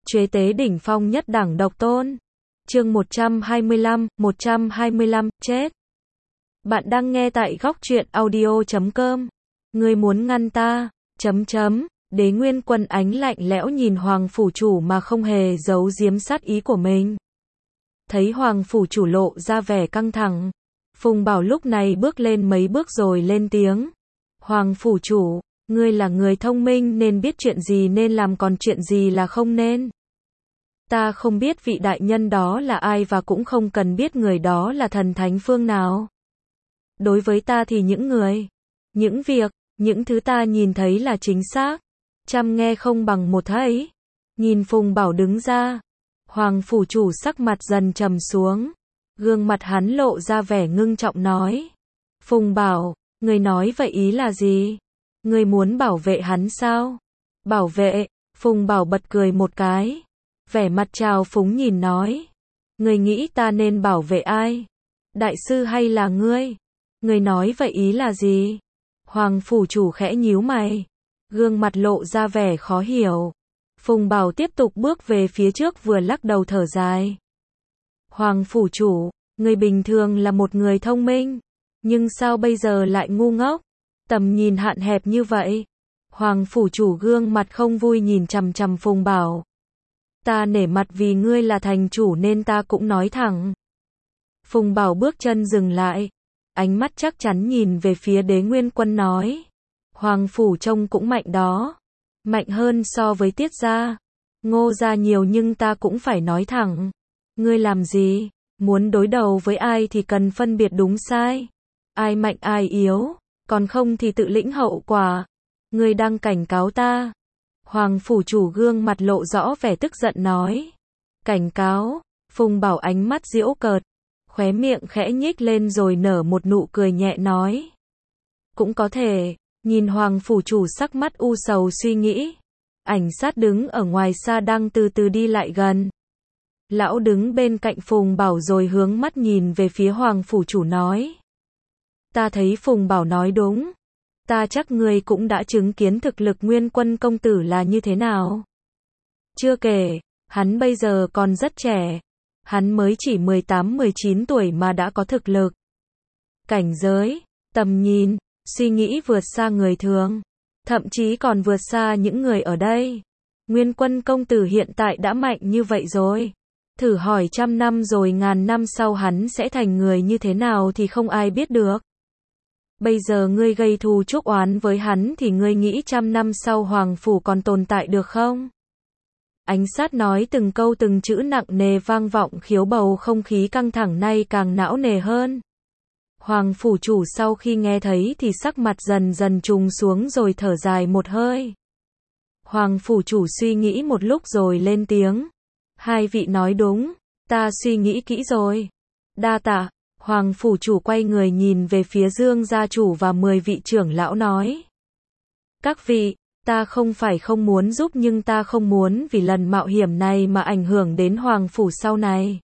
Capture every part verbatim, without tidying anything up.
Chế tế đỉnh phong nhất đẳng độc tôn. Chương một trăm hai mươi lăm, một trăm hai mươi lăm, chết. Bạn đang nghe tại góc truyện audio chấm com. Ngươi muốn ngăn ta, chấm chấm. Đế Nguyên Quân ánh lạnh lẽo nhìn Hoàng phủ chủ mà không hề giấu giếm sát ý của mình. Thấy Hoàng phủ chủ lộ ra vẻ căng thẳng, Phùng Bảo lúc này bước lên mấy bước rồi lên tiếng. Hoàng phủ chủ, ngươi là người thông minh nên biết chuyện gì nên làm còn chuyện gì là không nên. Ta không biết vị đại nhân đó là ai và cũng không cần biết người đó là thần thánh phương nào. Đối với ta thì những người, những việc, những thứ ta nhìn thấy là chính xác. Trăm nghe không bằng một thấy. Nhìn Phùng Bảo đứng ra, Hoàng phủ chủ sắc mặt dần trầm xuống. Gương mặt hắn lộ ra vẻ ngưng trọng nói. Phùng Bảo, người nói vậy ý là gì? Người muốn bảo vệ hắn sao? Bảo vệ? Phùng Bảo bật cười một cái. Vẻ mặt trào phúng nhìn nói. Người nghĩ ta nên bảo vệ ai? Đại sư hay là ngươi? Người nói vậy ý là gì? Hoàng phủ chủ khẽ nhíu mày. Gương mặt lộ ra vẻ khó hiểu. Phùng Bảo tiếp tục bước về phía trước vừa lắc đầu thở dài. Hoàng phủ chủ, người bình thường là một người thông minh. Nhưng sao bây giờ lại ngu ngốc? Tầm nhìn hạn hẹp như vậy. Hoàng phủ chủ gương mặt không vui nhìn chằm chằm Phùng Bảo. Ta nể mặt vì ngươi là thành chủ nên ta cũng nói thẳng. Phùng Bảo bước chân dừng lại. Ánh mắt chắc chắn nhìn về phía Đế Nguyên Quân nói. Hoàng phủ trông cũng mạnh đó. Mạnh hơn so với Tiết gia. Ngô gia nhiều nhưng ta cũng phải nói thẳng. Ngươi làm gì? Muốn đối đầu với ai thì cần phân biệt đúng sai. Ai mạnh ai yếu. Còn không thì tự lĩnh hậu quả. Ngươi đang cảnh cáo ta. Hoàng phủ chủ gương mặt lộ rõ vẻ tức giận nói. Cảnh cáo. Phùng Bảo ánh mắt giễu cợt. Khóe miệng khẽ nhích lên rồi nở một nụ cười nhẹ nói. Cũng có thể. Nhìn Hoàng phủ chủ sắc mắt u sầu suy nghĩ. Ảnh sát đứng ở ngoài xa đang từ từ đi lại gần. Lão đứng bên cạnh Phùng Bảo rồi hướng mắt nhìn về phía Hoàng phủ chủ nói. Ta thấy Phùng Bảo nói đúng. Ta chắc ngươi cũng đã chứng kiến thực lực Nguyên Quân công tử là như thế nào. Chưa kể, hắn bây giờ còn rất trẻ. Hắn mới chỉ mười tám mười chín tuổi mà đã có thực lực. Cảnh giới, tầm nhìn, suy nghĩ vượt xa người thường. Thậm chí còn vượt xa những người ở đây. Nguyên Quân công tử hiện tại đã mạnh như vậy rồi. Thử hỏi trăm năm rồi ngàn năm sau hắn sẽ thành người như thế nào thì không ai biết được. Bây giờ ngươi gây thù chuốc oán với hắn thì ngươi nghĩ trăm năm sau Hoàng phủ còn tồn tại được không? Ánh sát nói từng câu từng chữ nặng nề vang vọng khiếu bầu không khí căng thẳng nay càng não nề hơn. Hoàng phủ chủ sau khi nghe thấy thì sắc mặt dần dần trùng xuống rồi thở dài một hơi. Hoàng phủ chủ suy nghĩ một lúc rồi lên tiếng. Hai vị nói đúng, ta suy nghĩ kỹ rồi. Đa tạ. Hoàng phủ chủ quay người nhìn về phía Dương gia chủ và mười vị trưởng lão nói. Các vị, ta không phải không muốn giúp nhưng ta không muốn vì lần mạo hiểm này mà ảnh hưởng đến Hoàng phủ sau này.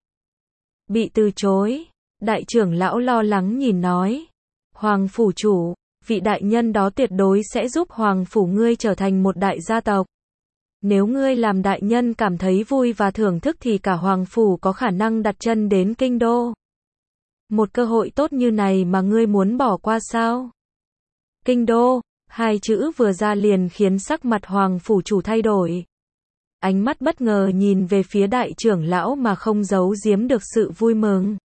Bị từ chối, đại trưởng lão lo lắng nhìn nói. Hoàng phủ chủ, vị đại nhân đó tuyệt đối sẽ giúp Hoàng phủ ngươi trở thành một đại gia tộc. Nếu ngươi làm đại nhân cảm thấy vui và thưởng thức thì cả Hoàng phủ có khả năng đặt chân đến kinh đô. Một cơ hội tốt như này mà ngươi muốn bỏ qua sao? Kinh đô, hai chữ vừa ra liền khiến sắc mặt Hoàng phủ chủ thay đổi. Ánh mắt bất ngờ nhìn về phía đại trưởng lão mà không giấu giếm được sự vui mừng.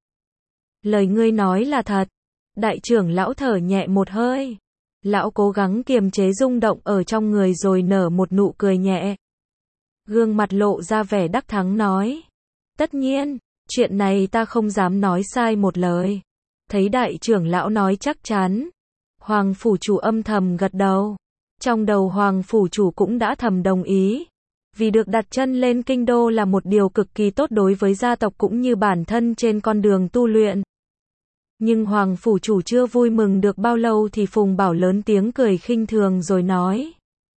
Lời ngươi nói là thật. Đại trưởng lão thở nhẹ một hơi. Lão cố gắng kiềm chế rung động ở trong người rồi nở một nụ cười nhẹ. Gương mặt lộ ra vẻ đắc thắng nói. Tất nhiên. Chuyện này ta không dám nói sai một lời. Thấy đại trưởng lão nói chắc chắn. Hoàng phủ chủ âm thầm gật đầu. Trong đầu Hoàng phủ chủ cũng đã thầm đồng ý. Vì được đặt chân lên kinh đô là một điều cực kỳ tốt đối với gia tộc cũng như bản thân trên con đường tu luyện. Nhưng Hoàng phủ chủ chưa vui mừng được bao lâu thì Phùng Bảo lớn tiếng cười khinh thường rồi nói.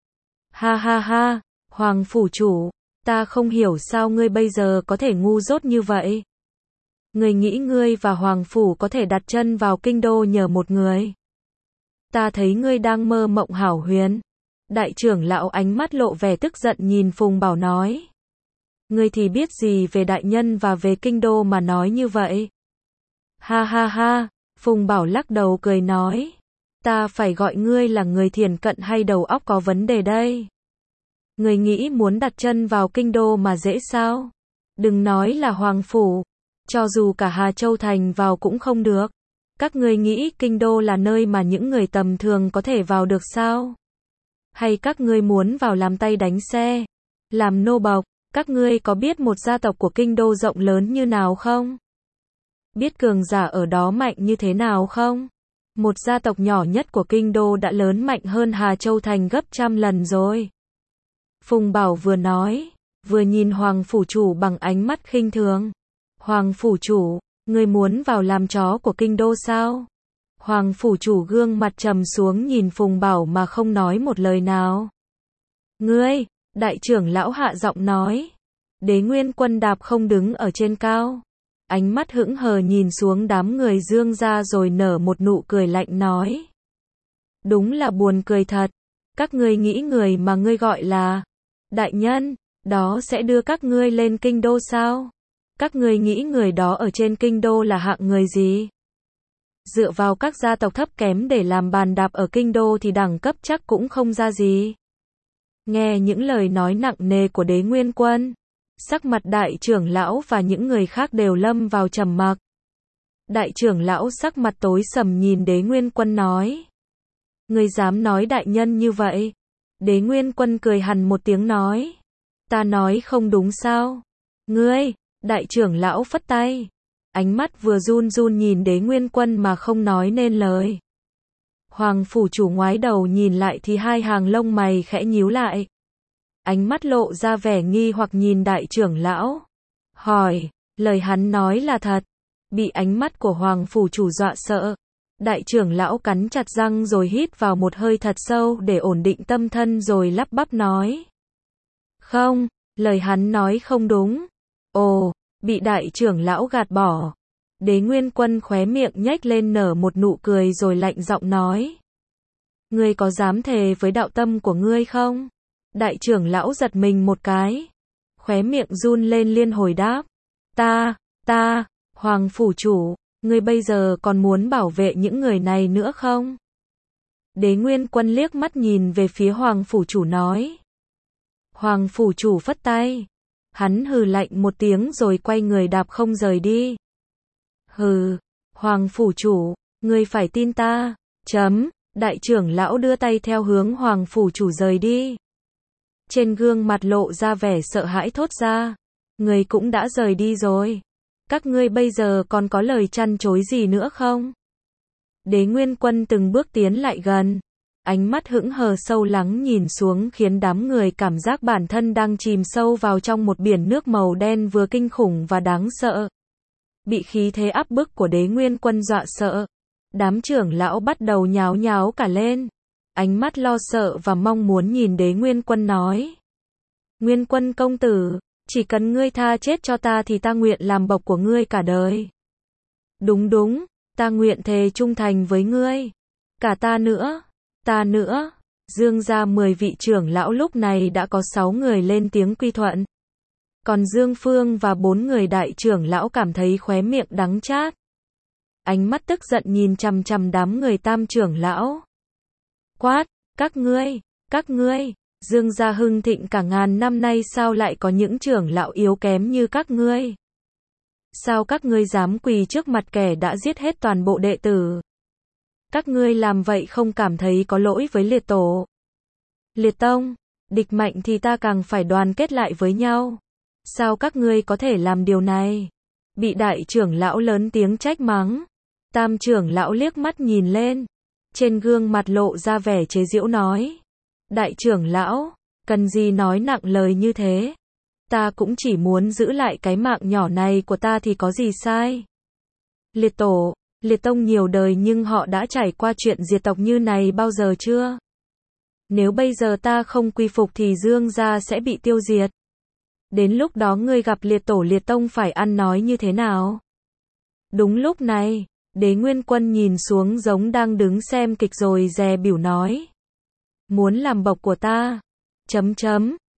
Ha ha ha, Hoàng phủ chủ. Ta không hiểu sao ngươi bây giờ có thể ngu dốt như vậy. Ngươi nghĩ ngươi và Hoàng phủ có thể đặt chân vào kinh đô nhờ một người. Ta thấy ngươi đang mơ mộng hão huyền. Đại trưởng lão ánh mắt lộ vẻ tức giận nhìn Phùng Bảo nói. Ngươi thì biết gì về đại nhân và về kinh đô mà nói như vậy? Ha ha ha, Phùng Bảo lắc đầu cười nói. Ta phải gọi ngươi là người thiển cận hay đầu óc có vấn đề đây? Ngươi nghĩ muốn đặt chân vào kinh đô mà dễ sao? Đừng nói là hoàng phủ, cho dù cả Hà Châu thành vào cũng không được. Các ngươi nghĩ kinh đô là nơi mà những người tầm thường có thể vào được sao? Hay các ngươi muốn vào làm tay đánh xe, làm nô bộc? Các ngươi có biết một gia tộc của kinh đô rộng lớn như nào không? Biết cường giả ở đó mạnh như thế nào không? Một gia tộc nhỏ nhất của kinh đô đã lớn mạnh hơn Hà Châu thành gấp trăm lần rồi. Phùng Bảo vừa nói, vừa nhìn Hoàng phủ chủ bằng ánh mắt khinh thường. Hoàng phủ chủ, ngươi muốn vào làm chó của kinh đô sao? Hoàng phủ chủ gương mặt trầm xuống nhìn Phùng Bảo mà không nói một lời nào. Ngươi, đại trưởng lão hạ giọng nói. Đế Nguyên Quân đạp không đứng ở trên cao. Ánh mắt hững hờ nhìn xuống đám người Dương gia rồi nở một nụ cười lạnh nói. Đúng là buồn cười thật. Các ngươi nghĩ người mà ngươi gọi là đại nhân, đó sẽ đưa các ngươi lên kinh đô sao? Các ngươi nghĩ người đó ở trên kinh đô là hạng người gì? Dựa vào các gia tộc thấp kém để làm bàn đạp ở kinh đô thì đẳng cấp chắc cũng không ra gì. Nghe những lời nói nặng nề của Đế Nguyên Quân, sắc mặt đại trưởng lão và những người khác đều lâm vào trầm mặc. Đại trưởng lão sắc mặt tối sầm nhìn Đế Nguyên Quân nói. Ngươi dám nói đại nhân như vậy? Đế Nguyên Quân cười hằn một tiếng nói. Ta nói không đúng sao? Ngươi, đại trưởng lão phất tay. Ánh mắt vừa run run nhìn Đế Nguyên Quân mà không nói nên lời. Hoàng phủ chủ ngoái đầu nhìn lại thì hai hàng lông mày khẽ nhíu lại. Ánh mắt lộ ra vẻ nghi hoặc nhìn đại trưởng lão. Hỏi, lời hắn nói là thật? Bị ánh mắt của Hoàng phủ chủ dọa sợ. Đại trưởng lão cắn chặt răng rồi hít vào một hơi thật sâu để ổn định tâm thân rồi lắp bắp nói. Không, lời hắn nói không đúng. Ồ, bị đại trưởng lão gạt bỏ. Đế Nguyên Quân khóe miệng nhếch lên nở một nụ cười rồi lạnh giọng nói. Ngươi có dám thề với đạo tâm của ngươi không? Đại trưởng lão giật mình một cái. Khóe miệng run lên liên hồi đáp. Ta, ta, Hoàng phủ chủ, ngươi bây giờ còn muốn bảo vệ những người này nữa không? Đế Nguyên Quân liếc mắt nhìn về phía Hoàng phủ chủ nói. Hoàng phủ chủ phất tay. Hắn hừ lạnh một tiếng rồi quay người đạp không rời đi. Hừ, Hoàng phủ chủ, ngươi phải tin ta. Chấm, đại trưởng lão đưa tay theo hướng Hoàng phủ chủ rời đi. Trên gương mặt lộ ra vẻ sợ hãi thốt ra. Ngươi cũng đã rời đi rồi. Các ngươi bây giờ còn có lời trăn trối gì nữa không? Đế Nguyên Quân từng bước tiến lại gần. Ánh mắt hững hờ sâu lắng nhìn xuống khiến đám người cảm giác bản thân đang chìm sâu vào trong một biển nước màu đen vừa kinh khủng và đáng sợ. Bị khí thế áp bức của Đế Nguyên Quân dọa sợ. Đám trưởng lão bắt đầu nháo nháo cả lên. Ánh mắt lo sợ và mong muốn nhìn Đế Nguyên Quân nói. Nguyên Quân công tử, chỉ cần ngươi tha chết cho ta thì ta nguyện làm bộc của ngươi cả đời. Đúng đúng, ta nguyện thề trung thành với ngươi. Cả ta nữa, ta nữa. Dương gia mười vị trưởng lão lúc này đã có sáu người lên tiếng quy thuận. Còn Dương Phương và bốn người đại trưởng lão cảm thấy khóe miệng đắng chát. Ánh mắt tức giận nhìn chằm chằm đám người tam trưởng lão. Quát, các ngươi, các ngươi, Dương gia hưng thịnh cả ngàn năm nay sao lại có những trưởng lão yếu kém như các ngươi? Sao các ngươi dám quỳ trước mặt kẻ đã giết hết toàn bộ đệ tử? Các ngươi làm vậy không cảm thấy có lỗi với liệt tổ? Liệt tông, địch mạnh thì ta càng phải đoàn kết lại với nhau. Sao các ngươi có thể làm điều này? Bị đại trưởng lão lớn tiếng trách mắng. Tam trưởng lão liếc mắt nhìn lên. Trên gương mặt lộ ra vẻ chế giễu nói. Đại trưởng lão, cần gì nói nặng lời như thế? Ta cũng chỉ muốn giữ lại cái mạng nhỏ này của ta thì có gì sai? Liệt tổ, liệt tông nhiều đời nhưng họ đã trải qua chuyện diệt tộc như này bao giờ chưa? Nếu bây giờ ta không quy phục thì Dương gia sẽ bị tiêu diệt. Đến lúc đó ngươi gặp liệt tổ liệt tông phải ăn nói như thế nào? Đúng lúc này, Đế Nguyên Quân nhìn xuống giống đang đứng xem kịch rồi dè bỉu nói. Muốn làm bộc của ta? Chấm chấm,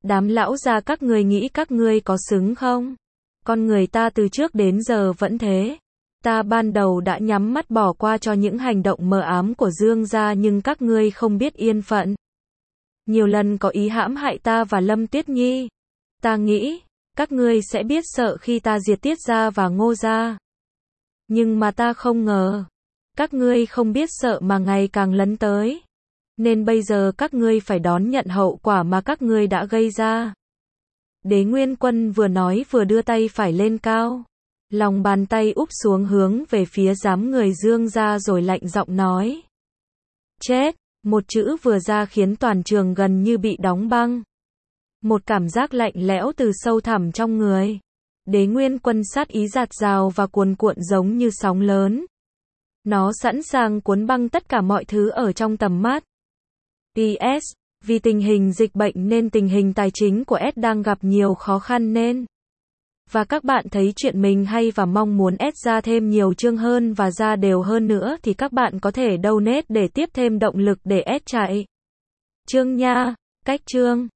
Đám lão già các ngươi nghĩ các ngươi có xứng không? Con người ta từ trước đến giờ vẫn thế. Ta ban đầu đã nhắm mắt bỏ qua cho những hành động mờ ám của Dương gia nhưng các ngươi không biết yên phận. Nhiều lần có ý hãm hại ta và Lâm Tuyết Nhi. Ta nghĩ, các ngươi sẽ biết sợ khi ta diệt Tiết gia và Ngô gia. Nhưng mà ta không ngờ. Các ngươi không biết sợ mà ngày càng lấn tới. Nên bây giờ các ngươi phải đón nhận hậu quả mà các ngươi đã gây ra. Đế Nguyên Quân vừa nói vừa đưa tay phải lên cao. Lòng bàn tay úp xuống hướng về phía giám người Dương gia rồi lạnh giọng nói. Chết, một chữ vừa ra khiến toàn trường gần như bị đóng băng. Một cảm giác lạnh lẽo từ sâu thẳm trong người. Đế Nguyên Quân sát ý dạt dào và cuồn cuộn giống như sóng lớn. Nó sẵn sàng cuốn băng tất cả mọi thứ ở trong tầm mắt. pê ét. Vì tình hình dịch bệnh nên tình hình tài chính của S đang gặp nhiều khó khăn nên. Và các bạn thấy chuyện mình hay và mong muốn S ra thêm nhiều chương hơn và ra đều hơn nữa thì các bạn có thể donate để tiếp thêm động lực để S chạy. Chương nha, cách chương.